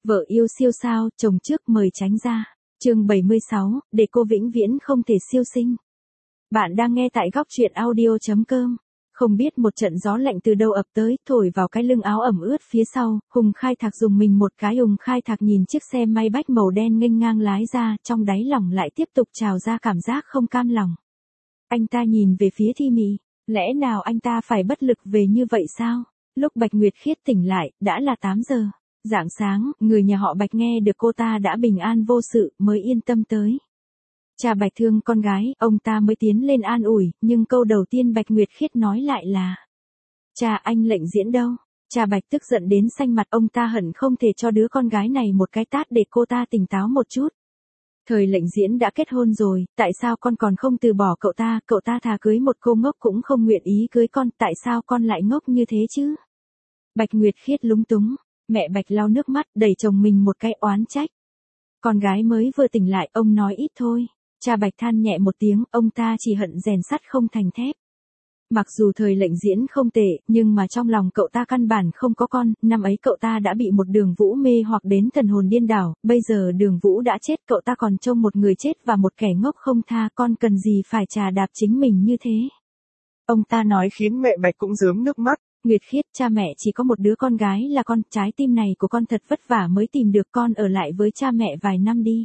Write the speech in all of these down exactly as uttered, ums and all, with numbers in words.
Vợ yêu siêu sao, chồng trước mời tránh ra. Chương bảy mươi sáu, để cô vĩnh viễn không thể siêu sinh. Bạn đang nghe tại góc truyện audio chấm com. Không biết một trận gió lạnh từ đâu ập tới, thổi vào cái lưng áo ẩm ướt phía sau, Hùng Khai Thạc dùng mình một cái. Hùng Khai Thạc nhìn chiếc xe may bách màu đen nghênh ngang lái ra, trong đáy lòng lại tiếp tục trào ra cảm giác không cam lòng. Anh ta nhìn về phía Thi Mị, lẽ nào anh ta phải bất lực về như vậy sao? Lúc Bạch Nguyệt Khiết tỉnh lại, đã là tám giờ. Rạng sáng, người nhà họ Bạch nghe được cô ta đã bình an vô sự, mới yên tâm tới. Cha Bạch thương con gái, ông ta mới tiến lên an ủi, nhưng câu đầu tiên Bạch Nguyệt Khiết nói lại là: "Cha, anh Lệnh Diễn đâu?" Cha Bạch tức giận đến xanh mặt, ông ta hận không thể cho đứa con gái này một cái tát để cô ta tỉnh táo một chút. Thời Lệnh Diễn đã kết hôn rồi, tại sao con còn không từ bỏ cậu ta? Cậu ta thà cưới một cô ngốc cũng không nguyện ý cưới con, tại sao con lại ngốc như thế chứ? Bạch Nguyệt Khiết lúng túng. Mẹ Bạch lau nước mắt, đẩy chồng mình một cái oán trách. Con gái mới vừa tỉnh lại, ông nói ít thôi. Cha Bạch than nhẹ một tiếng, ông ta chỉ hận rèn sắt không thành thép. Mặc dù Thời Lệnh Diễn không tệ, nhưng mà trong lòng cậu ta căn bản không có con. Năm ấy cậu ta đã bị một Đường Vũ mê hoặc đến thần hồn điên đảo, bây giờ Đường Vũ đã chết, cậu ta còn trông một người chết và một kẻ ngốc không tha, con cần gì phải trà đạp chính mình như thế. Ông ta nói khiến mẹ Bạch cũng rớm nước mắt. Nguyệt Khiết, cha mẹ chỉ có một đứa con gái là con, trái tim này của con thật vất vả mới tìm được, con ở lại với cha mẹ vài năm đi.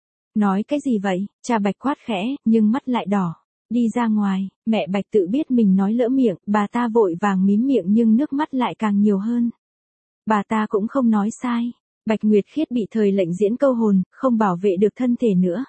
Nói cái gì vậy? Cha Bạch quát khẽ, nhưng mắt lại đỏ. Đi ra ngoài. Mẹ Bạch tự biết mình nói lỡ miệng, bà ta vội vàng mím miệng nhưng nước mắt lại càng nhiều hơn. Bà ta cũng không nói sai. Bạch Nguyệt Khiết bị Thời Lệnh Diễn câu hồn, không bảo vệ được thân thể nữa.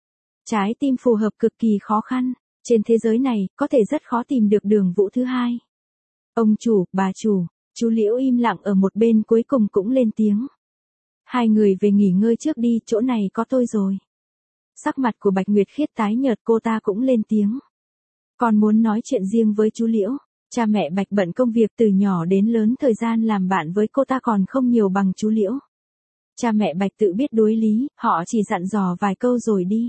Trái tim phù hợp cực kỳ khó khăn. Trên thế giới này, có thể rất khó tìm được Đường Vũ thứ hai. Ông chủ, bà chủ, chú Liễu im lặng ở một bên cuối cùng cũng lên tiếng. Hai người về nghỉ ngơi trước đi, chỗ này có tôi rồi. Sắc mặt của Bạch Nguyệt Khiết tái nhợt, cô ta cũng lên tiếng. Con muốn nói chuyện riêng với chú Liễu. Cha mẹ Bạch bận công việc từ nhỏ đến lớn, thời gian làm bạn với cô ta còn không nhiều bằng chú Liễu. Cha mẹ Bạch tự biết đối lý, họ chỉ dặn dò vài câu rồi đi.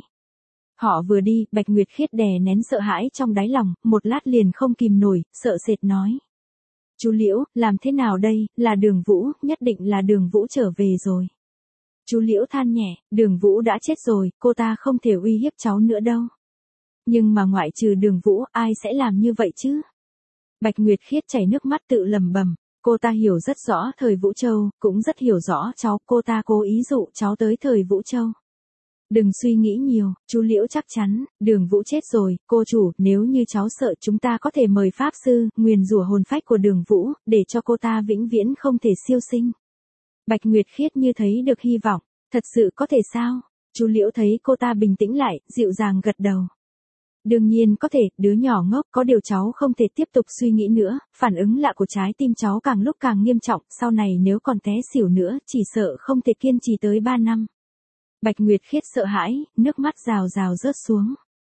Họ vừa đi, Bạch Nguyệt Khiết đè nén sợ hãi trong đáy lòng, một lát liền không kìm nổi, sợ sệt nói. Chú Liễu, làm thế nào đây? Là Đường Vũ, nhất định là Đường Vũ trở về rồi. Chú Liễu than nhẹ, Đường Vũ đã chết rồi, cô ta không thể uy hiếp cháu nữa đâu. Nhưng mà ngoại trừ Đường Vũ, ai sẽ làm như vậy chứ? Bạch Nguyệt Khiết chảy nước mắt tự lẩm bẩm, cô ta hiểu rất rõ Thời Vũ Châu, cũng rất hiểu rõ cháu, cô ta cố ý dụ cháu tới Thời Vũ Châu. Đừng suy nghĩ nhiều, chú Liễu chắc chắn, Đường Vũ chết rồi, cô chủ, nếu như cháu sợ chúng ta có thể mời Pháp Sư, nguyền rủa hồn phách của Đường Vũ, để cho cô ta vĩnh viễn không thể siêu sinh. Bạch Nguyệt Khiết như thấy được hy vọng, thật sự có thể sao? Chú Liễu thấy cô ta bình tĩnh lại, dịu dàng gật đầu. Đương nhiên có thể, đứa nhỏ ngốc, có điều cháu không thể tiếp tục suy nghĩ nữa, phản ứng lạ của trái tim cháu càng lúc càng nghiêm trọng, sau này nếu còn té xỉu nữa, chỉ sợ không thể kiên trì tới ba năm. Bạch Nguyệt Khiết sợ hãi, nước mắt rào rào rớt xuống.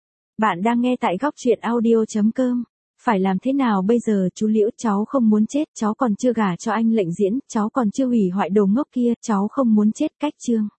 Bạn đang nghe tại góc truyện audio chấm com. Phải làm thế nào bây giờ chú Liễu? Cháu không muốn chết, cháu còn chưa gả cho anh Lệnh Diễn, cháu còn chưa hủy hoại đồ ngốc kia, cháu không muốn chết. Cách chương.